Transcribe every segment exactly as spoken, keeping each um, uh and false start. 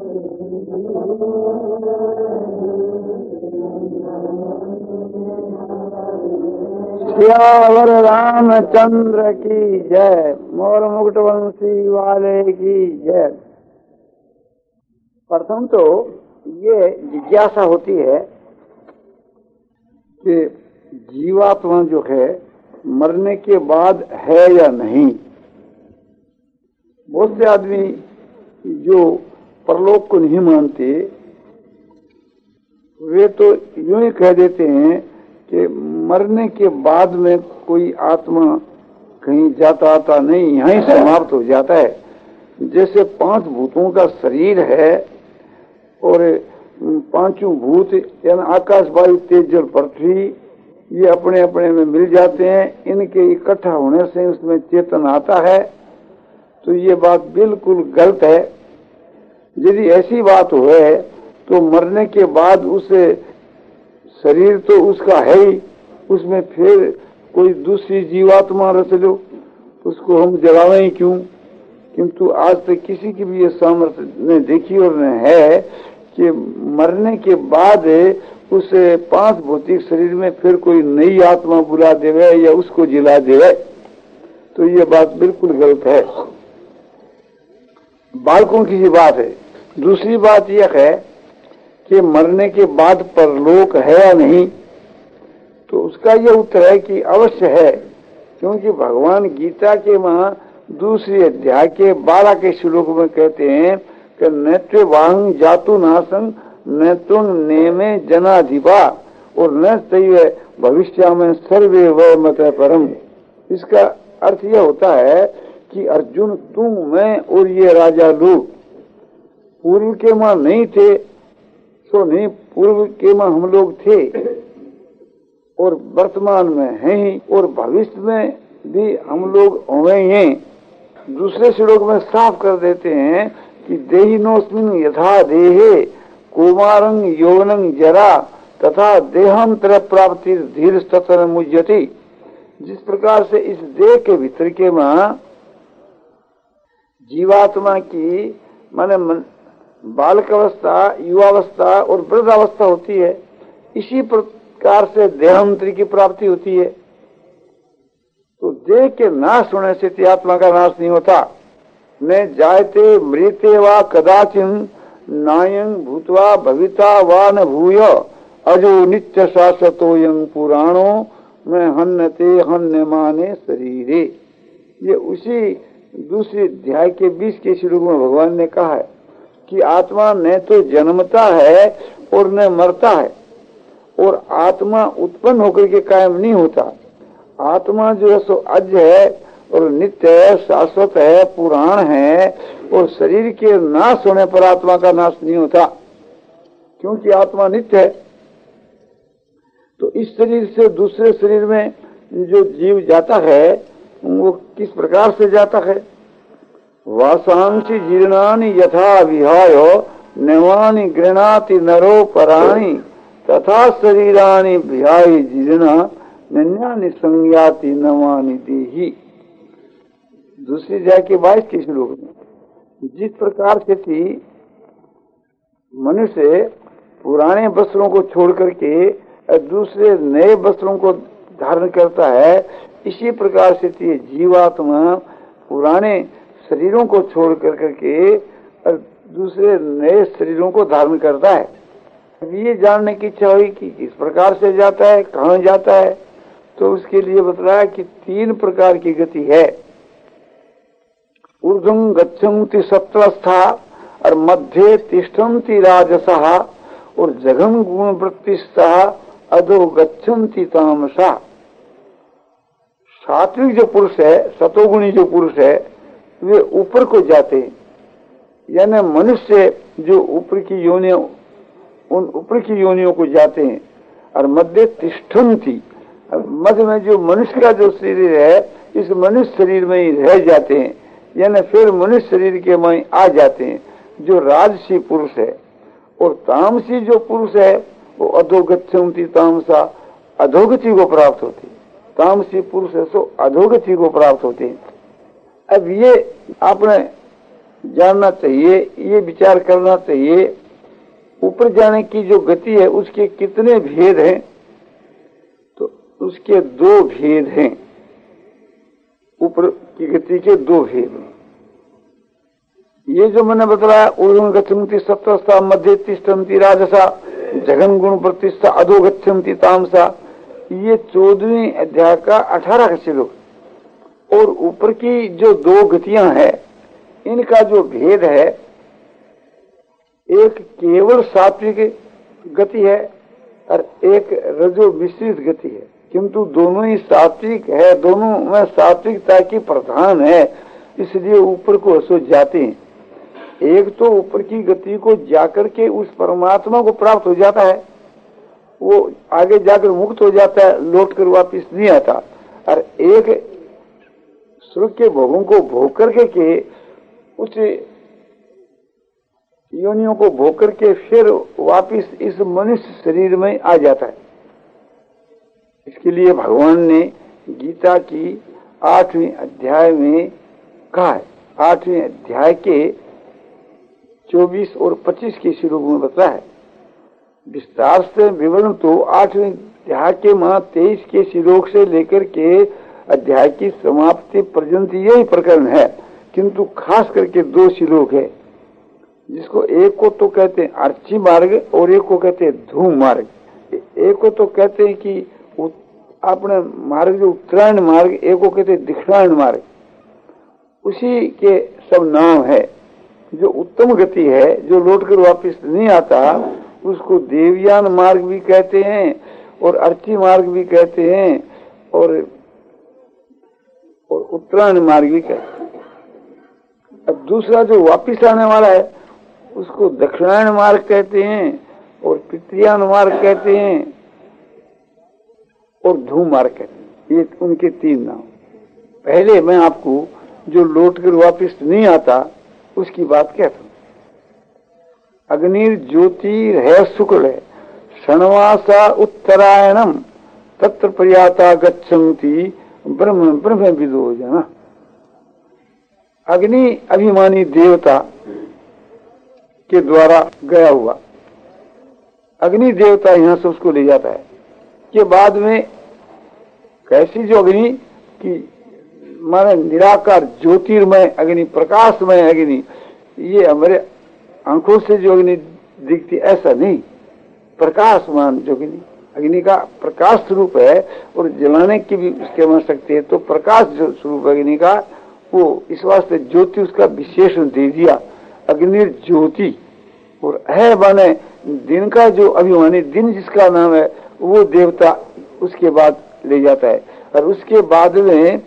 सियावर रामचंद्र की जय, मोर मुकुट वंशी वाले की जय। प्रथम तो ये जिज्ञासा होती है कि जीवात्मा जो है मरने के बाद है या नहीं। बहुत से आदमी जो परलोक को नहीं मानते वे तो यूं ही कह देते हैं कि मरने के बाद में कोई आत्मा कहीं जाता आता नहीं, यहीं समाप्त हो जाता है। जैसे पांच भूतों का शरीर है और पांचों भूत यानी आकाश, वायु, तेज, जल, पृथ्वी ये अपने अपने में मिल जाते हैं। इनके इकट्ठा होने से उसमें चेतन आता है, तो ये बात बिल्कुल गलत है। यदि ऐसी बात हो तो मरने के बाद उसे शरीर तो उसका है ही, उसमें फिर कोई दूसरी जीवात्मा रच लो, उसको हम जलावें ही क्यों। किंतु आज तक किसी की भी ये सामर्थ्य ने देखी और न है कि मरने के बाद उस पांच भौतिक शरीर में फिर कोई नई आत्मा बुला देवे या उसको जिला देवे, तो ये बात बिल्कुल गलत है। बालकों की ही बात है। दूसरी बात यह है कि मरने के बाद परलोक है या नहीं, तो उसका यह उत्तर है कि अवश्य है। क्योंकि भगवान गीता के वहां दूसरे अध्याय के बारह के श्लोक में कहते हैं कि नैत्य वाहं जातु नासं नैतुन नेमे जनाधिपा और न तैव भविष्य में सर्वे व मत परम। इसका अर्थ यह होता है कि अर्जुन, तुम, मैं और ये राजा लोग पूर्व के मां नहीं थे तो नहीं, पूर्व के मां हम लोग थे और वर्तमान में हैं ही और भविष्य में भी हम लोग होंगे हैं। दूसरे श्लोक में साफ कर देते हैं कि देहिनोस्मिन् यथा देहे कुमारं यौवनं जरा तथा देहांतर प्राप्ति धीर तत्र मुह्यति। जिस प्रकार से इस देह के भीतर के मां जीवात्मा की माने बालक अवस्था, युवावस्था और वृद्धावस्था होती है, इसी प्रकार से देहांतर की प्राप्ति होती है। तो देह के नाश होने से आत्मा का नाश नहीं होता। न जायते मृते वा कदाचिन नायं भूतवा भविता वा न भूय अजो नित्य शाश्वतोयं पुराणो में हन्नते हन्यमाने शरीरे। ये उसी दूसरे अध्याय के बीस के श्लोक में भगवान ने कहा है कि आत्मा न तो जन्मता है और न मरता है, और आत्मा उत्पन्न होकर के कायम नहीं होता। आत्मा जो है सो अज है और नित्य है, शाश्वत है, पुराण है, और शरीर के नाश होने पर आत्मा का नाश नहीं होता, क्योंकि आत्मा नित्य है। तो इस शरीर से दूसरे शरीर में जो जीव जाता है वो किस प्रकार से जाता है। वासांसी जीर्णानि यथा विहाय नवानि गृह्णाति नरो पराणि तथा शरीरानि विहाय जीर्णा नन्यानि संज्ञाति नवानि देहि। दूसरी अध्याय के बाईस के श्लोक में जिस प्रकार से थी मनुष्य पुराने वस्त्रों को छोड़ करके दूसरे नए वस्त्रों को धारण करता है, इसी प्रकार से थी जीवात्मा पुराने शरीरों को छोड़ कर करके दूसरे नए शरीरों को धारण करता है। ये जानने की इच्छा हुई कि किस प्रकार से जाता है, कहाँ जाता है, तो उसके लिए बताया कि तीन प्रकार की गति है। ऊर्ध्वं गच्छन्ति सत्वस्था और मध्य तिष्ठन्ति राजसः और जघम गुण वृत्तिस्तः अधो गच्छन्ति तामसा। सात्विक जो पुरुष है, सतोगुणी जो पुरुष है, वे ऊपर को जाते हैं, यानी मनुष्य जो ऊपर की योनियों उन ऊपर की योनियों को जाते हैं। और मध्य तिष्ठन्ति, मध्य में जो मनुष्य का जो शरीर है इस मनुष्य शरीर में ही रह जाते हैं, यानी फिर मनुष्य शरीर के में आ जाते हैं, जो राजसी पुरुष है। और तामसी जो पुरुष है वो अधोगच्छन्ति तामसा, अधोगति को प्राप्त होती है। तामसी पुरुष है सो अधोगति को प्राप्त होते हैं। अब ये आपने जानना चाहिए, ये विचार करना चाहिए ऊपर जाने की जो गति है उसके कितने भेद हैं। तो उसके दो भेद हैं, ऊपर की गति के दो भेद हैं। ये जो मैंने बताया, ऊर्ध्वं गच्छन्ति सत्वस्ता, मध्य तिष्ठन्ति राजसा, जघन गुण प्रतिष्ठा, अधो गच्छन्ति तामसा। ये चौदहवीं अध्याय का अठारह का श्लोक। और ऊपर की जो दो गतियां हैं, इनका जो भेद है, एक केवल सात्विक गति है और एक रजो मिश्रित गति है, किंतु दोनों ही सात्विक है, दोनों में सात्विकता की प्रधान है, इसलिए ऊपर को असो जाते हैं। एक तो ऊपर की गति को जाकर के उस परमात्मा को प्राप्त हो जाता है, वो आगे जाकर मुक्त हो जाता है, लौट कर वापिस नहीं आता। और एक स्वर्ग के भोगों को भोग करके के उस योनियों को भोग करके फिर वापिस इस मनुष्य शरीर में आ जाता है। इसके लिए भगवान ने गीता की आठवीं अध्याय में कहा है, आठवीं अध्याय के चौबीस और पच्चीस के श्लोक में बताया है। विस्तार से विवरण तो आठवीं अध्याय के माह तेईस के श्लोक से लेकर के अध्याय की समाप्ति पर्यंत यही प्रकरण है, किंतु खास करके दो श्लोक है, जिसको एक को तो कहते हैं अर्ची मार्ग और एक को कहते हैं धूम मार्ग। एक को तो कहते हैं कि अपने मार्ग जो उत्तरायण मार्ग, एक को कहते हैं दक्षिणायन मार्ग। उसी के सब नाम है। जो उत्तम गति है, जो लौटकर वापस नहीं आता, उसको देवयान मार्ग भी कहते हैं और अर्ची मार्ग भी कहते हैं और और उत्तरायण मार्ग भी कहते हैं। अब दूसरा जो वापिस आने वाला है, उसको दक्षिणायन मार्ग कहते हैं और पितृयान मार्ग कहते हैं और धूम मार्ग कहते हैं। ये उनके तीन नाम। पहले मैं आपको जो लौटकर वापिस नहीं आता उसकी बात कहता हूं। अग्निर ज्योतिर है शुक्ल है, षणवासा उत्तरायणम, तत्र प्रयाता गच्छन्ति ब्रह्म ब्रह्म विदो जना। अग्नि अभिमानी देवता के द्वारा गया हुआ, अग्नि देवता यहां से उसको ले जाता है। के बाद में कैसी जो अग्नि की माने निराकार ज्योतिर्मय अग्नि, प्रकाशमय अग्नि, ये हमारे आंखों से जो अग्नि दिखती ऐसा नहीं, प्रकाशमान जो अग्नि, अग्नि का प्रकाश स्वरूप है और जलाने की भी उसके में सकते हैं। तो प्रकाश जो स्वरूप अग्नि का, वो इस वास्ते ज्योति उसका विशेषण दे दिया, अग्नि ज्योति। और है माने दिन का जो अभिमानी, दिन जिसका नाम है, वो देवता उसके बाद ले जाता है। और उसके बाद में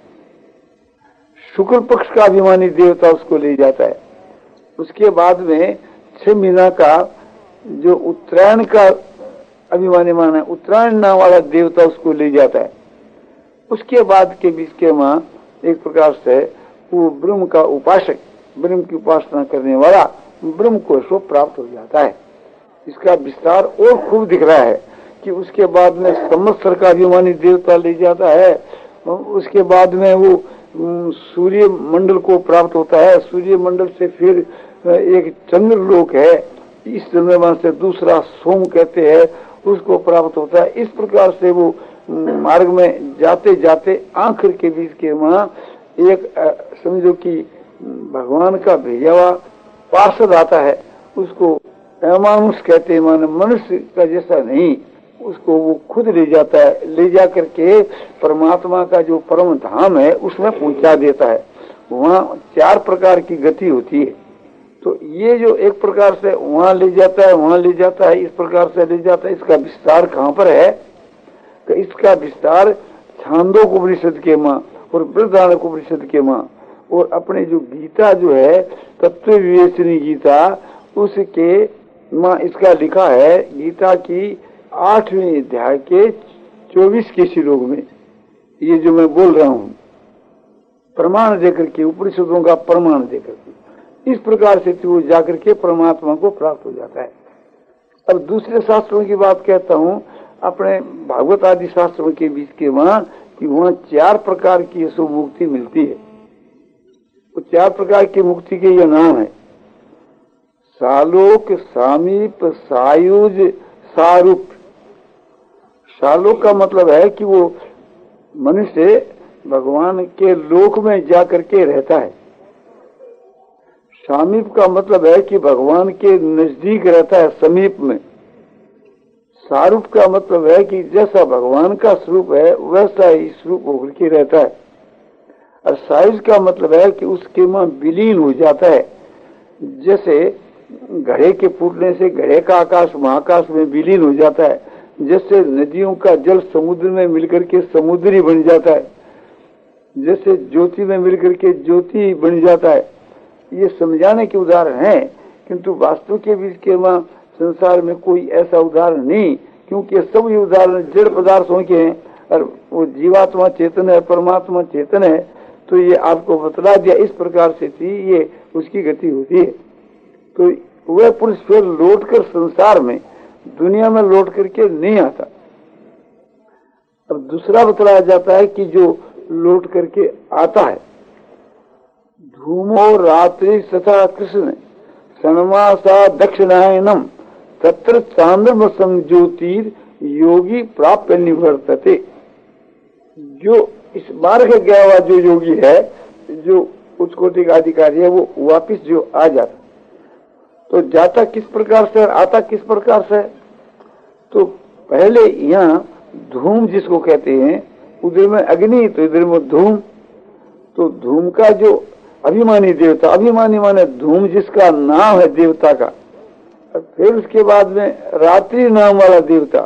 शुक्ल पक्ष का अभिमानी देवता उसको ले जाता है। उसके बाद में छह महीना का जो उत्तरायण का अभिमानी माना है, उत्तरायण नाम वाला देवता उसको ले जाता है। उसके बाद के बीच के मां एक प्रकार से वो ब्रह्म का उपासक, ब्रह्म की उपासना करने वाला ब्रह्म को सो प्राप्त हो जाता है। इसका विस्तार और खूब दिख रहा है कि उसके बाद में संवत्सर का अभिमानी देवता ले जाता है। उसके बाद में वो सूर्य मंडल को प्राप्त होता है। सूर्य मंडल से फिर एक चंद्र लोक है, इस चंद्रमा से दूसरा सोम कहते हैं, उसको प्राप्त होता है। इस प्रकार से वो मार्ग में जाते जाते आखिर के बीच के वहां एक समझो कि भगवान का भेजा हुआ पार्षद आता है, उसको अमानुष कहते हैं, माने मनुष्य का जैसा नहीं, उसको वो खुद ले जाता है, ले जा करके परमात्मा का जो परम धाम है उसमें पहुंचा देता है। वहाँ चार प्रकार की गति होती है। तो ये जो एक प्रकार से वहाँ ले जाता है, वहाँ ले जाता है, इस प्रकार से ले जाता है, इसका विस्तार कहाँ पर है? तो इसका विस्तार छांदोग्योपनिषद के माँ और बृहदारण्यकोपनिषद के माँ और अपने जो गीता जो है तत्व विवेचनी गीता, उसके माँ इसका लिखा है। गीता की आठवीं अध्याय के चौबीस के श्लोक में ये जो मैं बोल रहा हूँ, प्रमाण देकर के, उपनिषदों का प्रमाण देकर के, इस प्रकार से वो जाकर के परमात्मा को प्राप्त हो जाता है। अब दूसरे शास्त्रों की बात कहता हूँ, अपने भागवत आदि शास्त्रों के बीच के वहां कि वहां चार प्रकार की ऐसो मुक्ति मिलती है। वो चार प्रकार की मुक्ति के ये नाम है, सालोक, सामीप, सायुज, सारूप। सालोक का मतलब है कि वो मनुष्य भगवान के लोक में जाकर के रहता है। सामीप का मतलब है कि भगवान के नजदीक रहता है, समीप में। सारूप का मतलब है कि जैसा भगवान का स्वरूप है वैसा ही स्वरूप होकर के रहता है। और सायुज का मतलब है कि उसके में विलीन हो जाता है, जैसे घड़े के फूटने से घड़े का आकाश महाकाश में विलीन हो जाता है, जैसे नदियों का जल समुद्र में मिलकर के समुद्री बन जाता है, जैसे ज्योति में मिलकर के ज्योति बन जाता है। ये समझाने के उदाहरण हैं, किंतु वास्तव के बीच के वहाँ संसार में कोई ऐसा उदाहरण नहीं, क्योंकि सब ये उदाहरण जड़ पदार्थों के हैं और वो जीवात्मा चेतन है, परमात्मा चेतन है। तो ये आपको बतला दिया इस प्रकार से थी, ये उसकी गति होती है। तो वह पुरुष फिर लौट कर संसार में दुनिया में लौट करके नहीं आता। अब दूसरा बतलाया जाता है कि जो लौट करके आता है, धूमो रात्रि तथा कृष्ण सन्मासा दक्षिणायनम तत्र चांद्रम संज्योतिर योगी प्राप्य निवर्तते। जो इस मार्ग गया हुआ जो योगी है, जो उच्च कोटि का अधिकारी है, वो वापिस जो आ जाता, तो जाता किस प्रकार से, आता किस प्रकार से? तो पहले यहाँ धूम जिसको कहते हैं, उधर में अग्नि तो इधर में धूम। तो धूम का जो अभिमानी देवता, अभिमानी माने धूम जिसका नाम है देवता का, फिर उसके बाद में रात्रि नाम वाला देवता,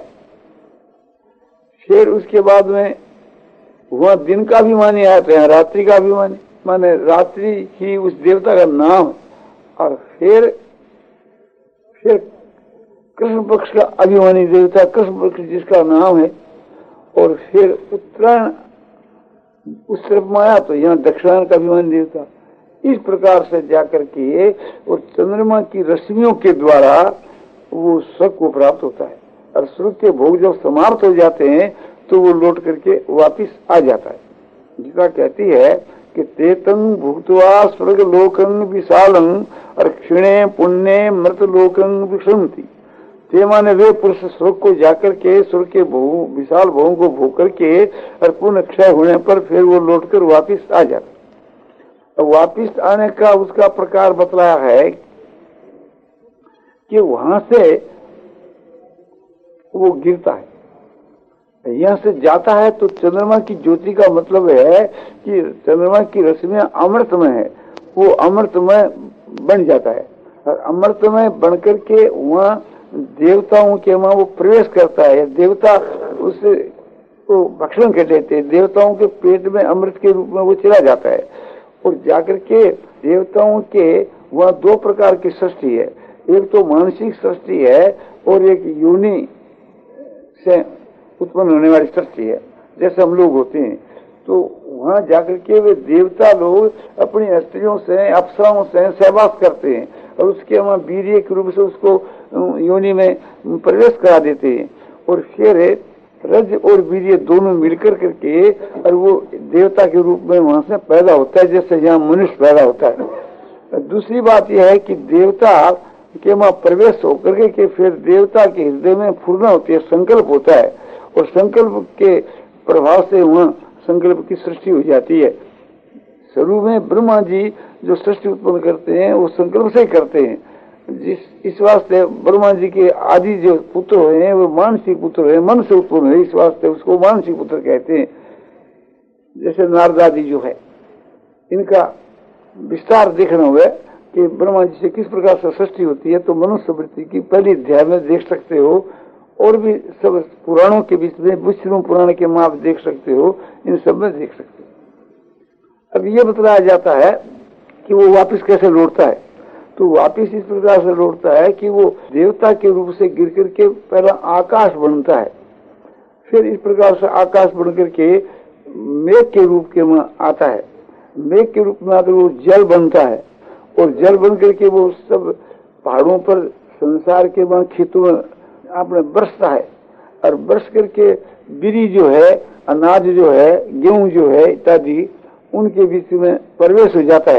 फिर उसके बाद में वह दिन का अभिमानी आते हैं, रात्रि का अभिमानी माने रात्रि ही उस देवता का नाम। और फिर फिर कृष्ण पक्ष का अभिमानी देवता, कृष्ण पक्ष जिसका नाम है। और फिर उत्तरायण उस तरफ में आया तो यहाँ दक्षिणायन का अभिमानी देवता। इस प्रकार से जाकर के और चंद्रमा की रश्मियों के द्वारा वो स्वर्ग को प्राप्त होता है। और स्वर्ग के भोग जब समाप्त हो जाते हैं तो वो लौट करके वापिस आ जाता है। गीता कहती है कि तेतंग भुक्त्वा स्वर्ग लोकं विशालं और क्षिणे पुण्य मृत लोकं विषंति। ते माने वे पुरुष स्वर्ग को जाकर के स्वर्ग के भोग, विशाल भोगों को भोग करके और पुण्य क्षय होने पर फिर वो लौटकर वापिस आ जाता। वापिस आने का उसका प्रकार बतलाया है कि वहां से वो गिरता है, यहाँ से जाता है। तो चंद्रमा की ज्योति का मतलब है कि चंद्रमा की रश्मियां अमृतमय है, वो अमृतमय बन जाता है। और अमृतमय बनकर के वहाँ देवताओं के वहाँ वो प्रवेश करता है। देवता उसे वो भक्षण कर लेते हैं, देवताओं के पेट में अमृत के रूप में वो चला जाता है। और जाकर के देवताओं के वह दो प्रकार की सृष्टि है, एक तो मानसिक सृष्टि है और एक योनि से उत्पन्न होने वाली सृष्टि है, जैसे हम लोग होते हैं। तो वहां जाकर के वे देवता लोग अपनी स्त्रियों से, अप्सराओं से सहवास करते हैं और उसके वहां वीर्य के रूप से उसको योनि में प्रवेश करा देते हैं। और फिर रज और वीर्य दोनों मिलकर करके और वो देवता के रूप में वहां से पैदा होता है, जैसे यहाँ मनुष्य पैदा होता है। दूसरी बात यह है कि देवता के वहां प्रवेश होकर के फिर देवता के हृदय में फूर्णा होती है, संकल्प होता है। और संकल्प के प्रभाव से वहां संकल्प की सृष्टि हो जाती है। शुरू में ब्रह्मा जी जो सृष्टि उत्पन्न करते हैं वो संकल्प से ही करते हैं। जिस इस वास्ते ब्रह्मा जी के आदि जो पुत्र हुए हैं वो मानसिक पुत्र हुए, मन से उत्पन्न हुए, इस वास्ते उसको मानसिक पुत्र कहते हैं। जैसे नारद आदि जो है, इनका विस्तार देखना हुआ कि ब्रह्मा जी से किस प्रकार से सृष्टि होती है, तो मनुष्य वृत्ति की पहली अध्याय में देख सकते हो। और भी सब पुराणों के बीच में विष्णु पुराण के माप देख सकते हो, इन सब में देख सकते हो। अब ये बताया जाता है कि वो वापस कैसे लौटता है। तो वापिस इस प्रकार से लौटता है कि वो देवता के रूप से गिर करके पहला आकाश बनता है, फिर इस प्रकार से आकाश बन करके मेघ के रूप के में आता है। मेघ के रूप में आकर वो जल बनता है और जल बन करके वो सब पहाड़ों पर संसार के वहां खेतों में आपने बरसता है। और बरस करके बिरी जो है, अनाज जो है, गेहूं जो है इत्यादि, उनके बीच में प्रवेश हो जाता है।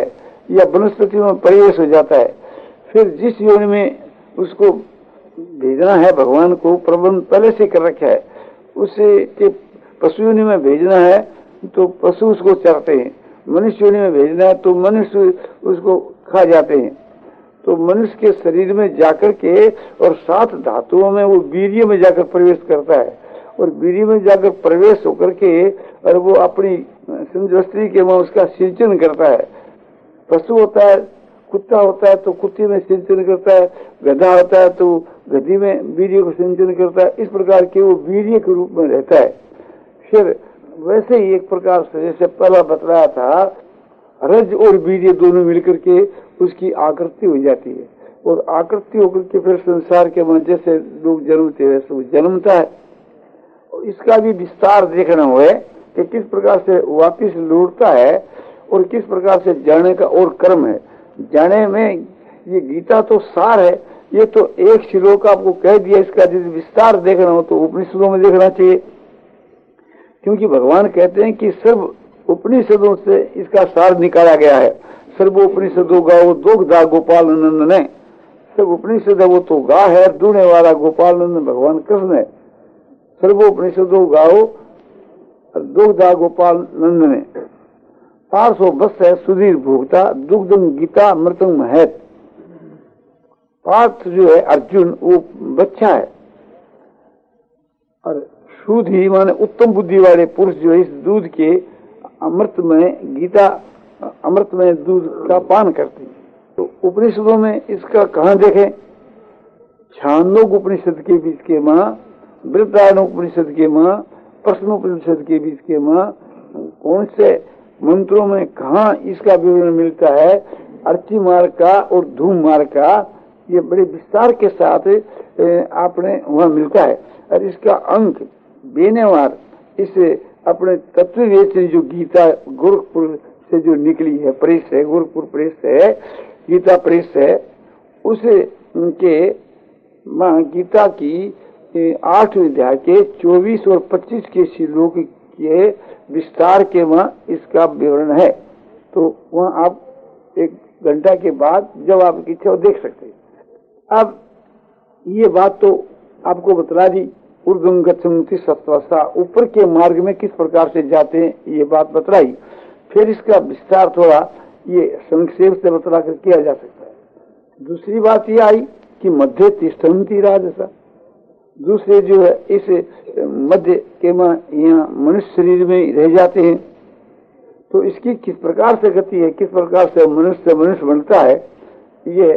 या वनस्पति में प्रवेश हो जाता है। फिर जिस योनि में उसको भेजना है भगवान को प्रबंध पहले से कर रखा है, उसे के पशु योनि में भेजना है तो पशु उसको चरते हैं, मनुष्य योनि में भेजना है तो मनुष्य उसको खा जाते हैं। तो मनुष्य के शरीर में जाकर के और सात धातुओं में वो वीर्य में जाकर प्रवेश करता है, और वीर्य में जाकर प्रवेश होकर के और वो अपनी संजस्त्री के वहां उसका सिंचन करता है। पशु होता है, कुत्ता होता है तो कुत्ते में सिंचन करता है, गधा होता है तो गधी में वीर्य को सिंचन करता है। इस प्रकार के वो वीर्य के रूप में रहता है। फिर वैसे ही एक प्रकार से जैसे पहला बतलाया था, रज और वीर्य दोनों मिलकर के उसकी आकृति हो जाती है, और आकृति होकर के फिर संसार के मन जैसे लोग जन्मते हैं वैसे वो जन्मता है। इसका भी विस्तार देखना हुआ कि किस प्रकार से वापिस लौटता है और किस प्रकार से जाने का और कर्म है। जाने में ये गीता तो सार है, ये तो एक श्लोक आपको कह दिया, इसका यदि विस्तार देखना हो तो उपनिषदों में देखना चाहिए, क्योंकि भगवान कहते हैं कि सर्व उपनिषदों से इसका सार निकाला गया है। सर्वोपनिषदों गा वो दोगधा गोपाल नंदन ने, सब उपनिषद है वो तो गा है, दूने वाला गोपाल नंदन भगवान कृष्ण है। सर्वोपनिषदों गाओ दोगधा गोपाल नंदन ने, पार्श्व बस है सुधीर भोगता दुग्धम गीता मृतम महत। पार्थ जो है अर्जुन वो बच्चा है, और शुद्ध ही माने उत्तम बुद्धि वाले पुरुष जो है इस दूध के अमृत में गीता अमृत में दूध का पान करते हैं। तो उपनिषदों में इसका कहाँ देखें, छांदोग उपनिषद के बीच के माँ, वृद्धारण उपनिषद के माँ, प्रश्नोपनिषद के बीच के माँ, कौन से मंत्रों में कहाँ इसका विवरण मिलता है। अर्ची मार्ग का और धूम मार्ग का ये बड़े विस्तार के साथ आपने वहाँ मिलता है। और इसका अंक बेनेवार इस अपने तत्ववेद से जो गीता गोरखपुर से जो निकली है, प्रेस है, गोरखपुर प्रेस है, गीता प्रेस है, उसे उनके माँ गीता की आठवीं अध्याय के चौबीस और पच्चीस के श्लोक के विस्तार के वहाँ इसका विवरण है। तो वहाँ आप एक घंटा के बाद जब आपकी इच्छा देख सकते हैं। अब ये बात तो आपको बतला दी, ऊर्ध्वं गच्छन्ति सत्त्वसा, ऊपर के मार्ग में किस प्रकार से जाते हैं ये बात बतलाई। फिर इसका विस्तार थोड़ा ये संक्षेप से बतला कर किया जा सकता है। दूसरी बात ये आई कि मध्य तिष्ठन्ति राजसा, दूसरे जो है इस मध्य के मां यहाँ मनुष्य शरीर में रह जाते हैं, तो इसकी किस प्रकार से गति है, किस प्रकार से मनुष्य मनुष्य बनता है, ये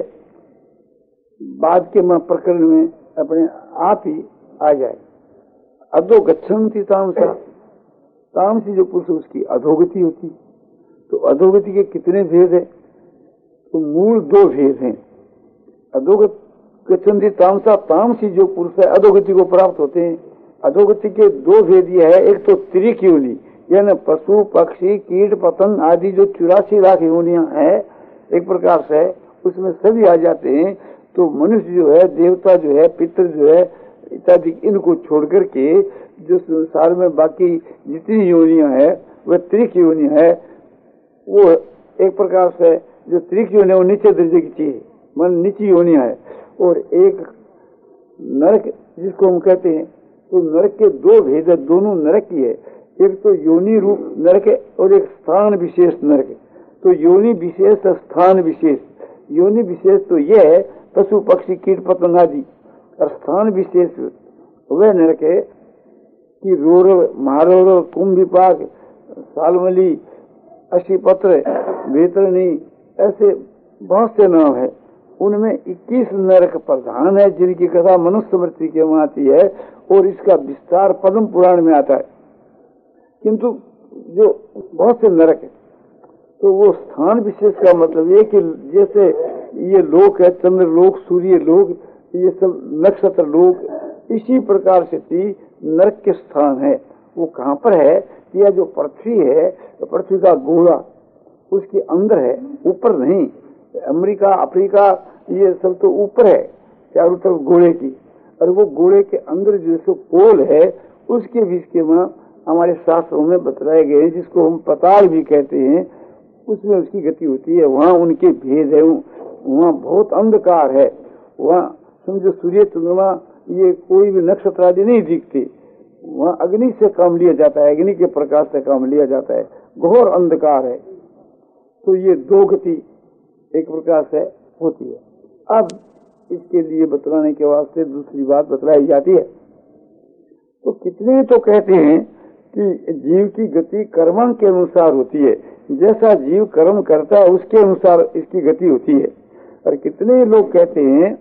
बाद के मां प्रकरण में अपने आप ही आ जाए। अधो गच्छन्ति तामसा, तामसी जो पुरुष उसकी अधोगति होती। तो अधोगति के कितने भेद है, तो मूल दो भेद हैं। अधोगति गच्छन्ति तामसा, तामसी जो पुरुष है अधोगति को प्राप्त होते हैं। अधोगति के दो भेद ये है, एक तो त्रिक योनि यानी पशु पक्षी कीट पतंग आदि जो चौरासी लाख योनियां है एक प्रकार से उसमें सभी आ जाते हैं। तो मनुष्य जो है, देवता जो है, पितृ जो है इत्यादि, इनको छोड़ करके जो संसार में बाकी जितनी योनियां है वह त्रिक योनियां है। वो एक प्रकार से जो त्रिक योनि है वो नीचे दर्जे की चीज मन नीची योनियां है। और एक नरक जिसको हम कहते हैं, तो नरक के दो भेद है, दोनों नरक ही है। एक तो योनि रूप नरक है और एक स्थान विशेष नरक है। तो योनि विशेष स्थान विशेष, योनि विशेष तो यह है पशु पक्षी कीट पतंग आदि, और स्थान विशेष वह नरक है कि रोर महारोर कुंभिपाक सालमली अशीपत्र वेतरणी ऐसे बहुत से नाम है। उनमें इक्कीस नरक प्रधान है जिनकी कथा मनुष्य स्मृति के में आती है और इसका विस्तार पद्म पुराण में आता है। किंतु जो बहुत से नरक है तो वो स्थान विशेष का मतलब ये कि जैसे ये लोक है, चंद्र लोक, सूर्य लोक, ये सब नक्षत्र लोक, इसी प्रकार से भी नरक के स्थान है। वो कहाँ पर है, यह जो पृथ्वी है तो पृथ्वी का गोला उसके अंदर है, ऊपर नहीं। अमेरिका अफ्रीका ये सब तो ऊपर है चारों तरफ गोले की, और वो गोले के अंदर जो सो पोल है उसके बीच के वहाँ हमारे शास्त्रों में बतलाए गए हैं, जिसको हम पताल भी कहते हैं। उसमें उसकी गति होती है। वहाँ उनके भेद है, वहाँ बहुत अंधकार है, वहाँ समझो सूर्य चंद्रमा ये कोई भी नक्षत्र आदि नहीं दिखते, वहाँ अग्नि से काम लिया जाता है, अग्नि के प्रकाश से काम लिया जाता है, घोर अंधकार है। तो ये दो गति एक प्रकार से होती है। अब इसके लिए बतलाने के वास्ते दूसरी बात बतलाई जाती है। तो कितने तो कहते हैं कि जीव की गति कर्म के अनुसार होती है, जैसा जीव कर्म करता है उसके अनुसार इसकी गति होती है। और कितने लोग कहते हैं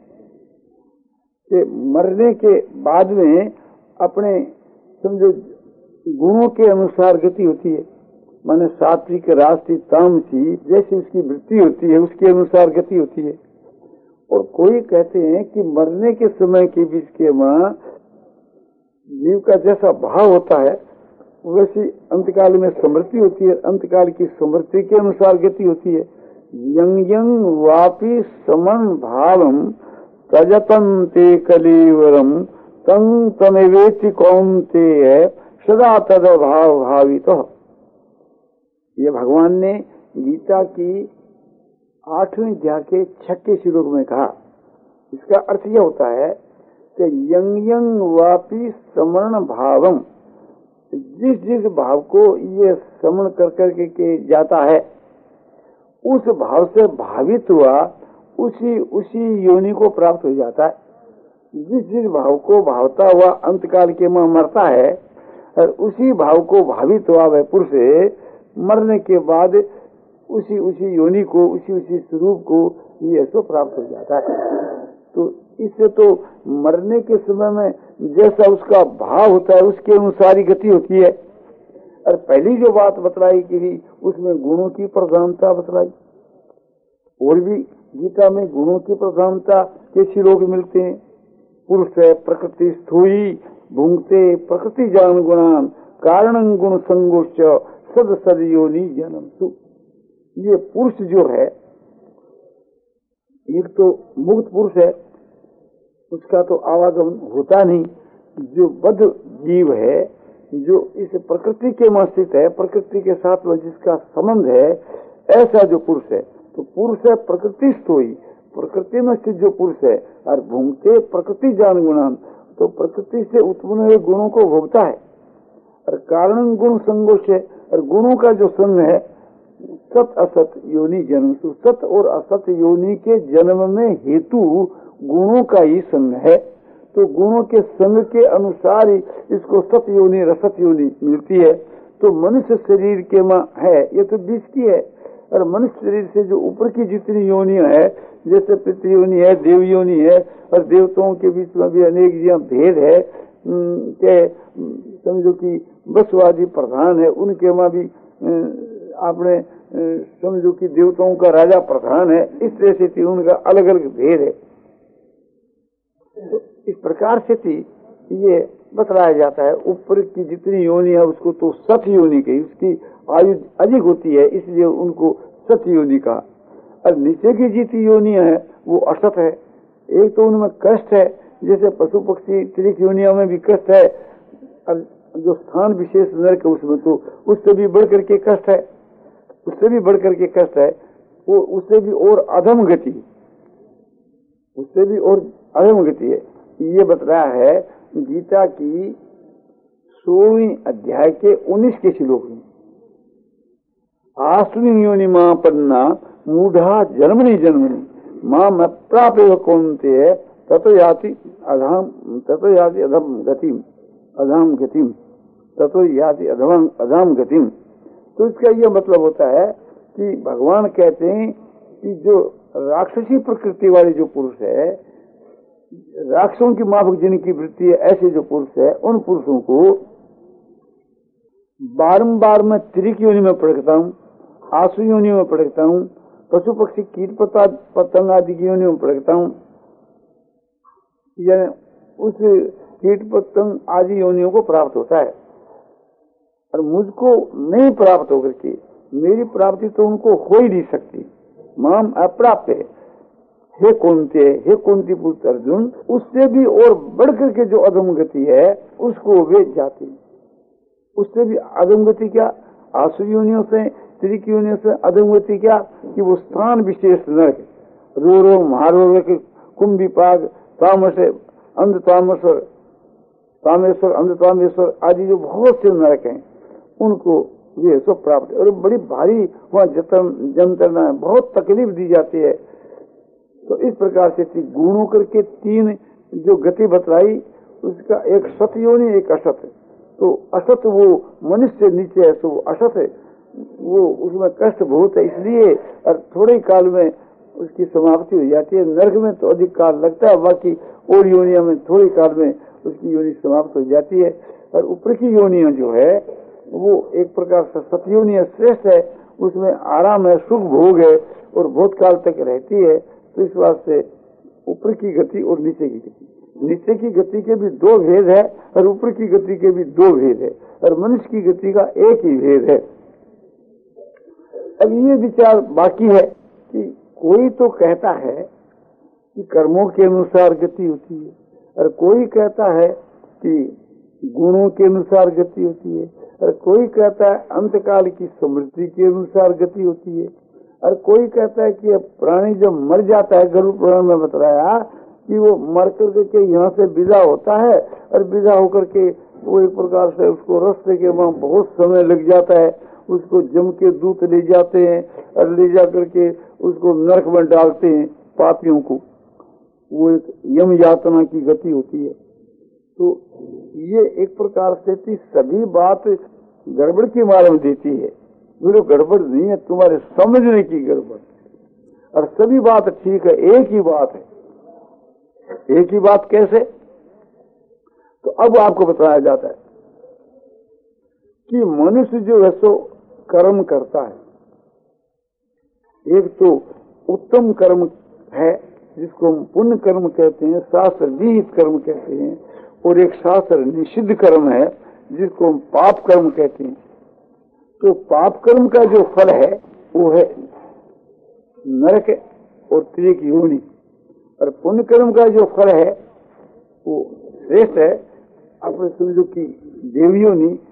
कि मरने के बाद में अपने समझो गुणों के अनुसार गति होती है, माने सात्विक राजसी तामसी जैसी उसकी वृत्ति होती है उसके अनुसार गति होती है। और कोई कहते हैं कि मरने के समय के बीच के मां जीव का जैसा भाव होता है वैसी अंतकाल में समृद्धि होती है, अंतकाल की समृद्धि के अनुसार गति होती है। यंग यंग वापी समन भावम तजतंते कलीवरम तंग तमेवेति कौन्ते है सदा तद भाव भावित। तो ये भगवान ने गीता की आठवें अध्याय के छठे श्लोक में कहा। इसका अर्थ यह होता है कि यंग यंग वापी समरण भावम, जिस जिस भाव को ये समण कर करके के जाता है उस भाव से भावित हुआ उसी उसी योनि को प्राप्त हो जाता है। जिस जिस भाव को भावता हुआ अंतकाल के में मरता है और उसी भाव को भावित हुआ वह पुरुष मरने के बाद उसी उसी योनि को उसी उसी स्वरूप को ये सो प्राप्त हो जाता है। तो इससे तो मरने के समय में जैसा उसका भाव होता है उसके अनुसार ही गति होती है। और पहली जो बात बतलाई कि उसमें गुणों की प्रधानता बतलाई, और भी गीता में गुणों की प्रधानता के श्लोक मिलते हैं। पुरुष है प्रकृति स्थूई भुंगते प्रकृति जान गुणान कारण गुण संगोष्ठ सद सद योनि जन्म सु। ये पुरुष जो है एक तो मुक्त पुरुष है, उसका तो आवागमन होता नहीं। जो बद्ध जीव है जो इस प्रकृति के में स्थित है, प्रकृति के साथ में जिसका संबंध है, ऐसा जो पुरुष है तो पुरुष है प्रकृति स्थोई, प्रकृति में स्थित जो पुरुष है। और भूंगते प्रकृति जान गुणान, तो प्रकृति से उत्पन्न हुए गुणों को भोगता है। और कारण गुण संगोष है, और गुणों का जो संग है सत असत योनि जन्म। सत और असत योनि के जन्म में हेतु गुणों का ही संग है। तो गुणों के संग के अनुसार ही इसको सत योनि रसत योनि मिलती है। तो मनुष्य शरीर के में है ये तो बीच की है, और मनुष्य शरीर से जो ऊपर की जितनी योनियां है जैसे पितृ योनि है, देव योनि है, और देवताओं के बीच में भी अनेक जिया भेद है के समझो कि बसवादी प्रधान है, उनके में भी आपने समझो कि देवताओं का राजा प्रधान है, इस तरह से उनका अलग अलग भेद है। तो इस प्रकार से थी ये बतलाया जाता है। ऊपर की जितनी योनि है उसको तो सत योनि कही, उसकी आयु अधिक होती है इसलिए उनको सत योनि कहा। और नीचे की जितनी योनि है वो असत है। एक तो उनमें कष्ट है, जैसे पशु पक्षी त्रिक योनियों में भी कष्ट है, और जो स्थान विशेष नरक उसमें तो उससे भी बढ़ करके कष्ट है, उससे भी बढ़ करके कष्ट है, वो उससे भी और अधम गति, उससे भी और अधम गति है। ये बतलाया है गीता की सोलहवीं अध्याय के उन्नीस के श्लोक में। आसुनी योनि मां पन्ना मूढ़ा जन्मनी जन्मनी मां मैं प्राप्य कौनते ततो याति अधम ततो याति अधम गतिम अधम गतिम ततो याति अधम अधम गतिम। तो इसका यह मतलब होता है कि भगवान कहते हैं कि जो राक्षसी प्रकृति वाली जो पुरुष है, राक्षसों की माफक जिनकी वृत्ति है, ऐसे जो पुरुष है उन पुरुषों को बारंबार मैं त्रिक योनि में पड़कता हूँ, आसु योनि में पड़कता हूँ, पशु पक्षी कीट पता पतंग आदि की योनि में पड़कता हूँ, यानी उस कीट पतंग आदि योनियों को प्राप्त होता है। और मुझको नहीं प्राप्त होकर के मेरी प्राप्ति तो उनको हो ही नहीं सकती। माम अप्राप्त है। हे कुंती, हे कुंती पुत्र अर्जुन, उससे भी और बढ़कर के जो अधम गति है उसको वे जाती, उससे भी अधम गति क्या आसु योनियों से त्रिक योनि से अधोगति क्या कि वो स्थान विशेष नरक, रो रो महारो कुंभिपाग तामस अंध तामेश्वर तामेश्वर अंध तामेश्वर आदि जो बहुत से नरक हैं उनको ये सब प्राप्त है। और बड़ी भारी वहाँ जतन जंत्रणा बहुत तकलीफ दी जाती है। तो इस प्रकार से गुणों करके तीन जो गति बतलाई, उसका एक सत योनि एक असत है। तो असत वो मनुष्य से नीचे है, तो असत है वो उसमें कष्ट बहुत है, इसलिए और थोड़े काल में उसकी समाप्ति हो जाती है। नरक में तो अधिक काल लगता है, बाकी और योनियों में थोड़े काल में उसकी योनि समाप्त हो जाती है। और ऊपर की योनियां जो है वो एक प्रकार से सतयोनि श्रेष्ठ है, उसमें आराम है, सुख भोग है और बहुत काल तक रहती है। तो इस बात से ऊपर की गति और नीचे की गति, नीचे की गति के भी दो भेद है और ऊपर की गति के भी दो भेद है, और मनुष्य की गति का एक ही भेद है। अब ये विचार बाकी है कि कोई तो कहता है कि कर्मों के अनुसार गति होती है, और कोई कहता है कि गुणों के अनुसार गति होती है, और कोई कहता है अंतकाल की स्मृति के अनुसार गति होती है, और कोई कहता है कि प्राणी जब मर जाता है, गरुड़ पुराण में बताया कि वो मर करके यहाँ से विदा होता है, और विदा होकर के वो एक प्रकार से उसको रास्ते के वहाँ बहुत समय लग जाता है, उसको जम के दूत ले जाते हैं और ले जा करके उसको नरक में डालते हैं पापियों को। वो एक यम यातना की गति होती है। तो ये एक प्रकार से सभी बात गड़बड़ की मालूम देती है, बोलो गड़बड़ नहीं है, तुम्हारे समझने की गड़बड़, और सभी बात ठीक है, एक ही बात है। एक ही बात कैसे? तो अब आपको बताया जाता है कि मनुष्य जो है सो कर्म करता है, एक तो उत्तम कर्म है जिसको हम पुण्य कर्म कहते हैं, शास्त्र विहित कर्म कहते हैं, और एक शास्त्र निषिद्ध कर्म है जिसको हम पाप कर्म कहते हैं। तो पाप कर्म का जो फल है वो है नरक और त्रिक योनि, और पुण्य कर्म का जो फल है वो श्रेष्ठ है, अपने समझो कि देव योनि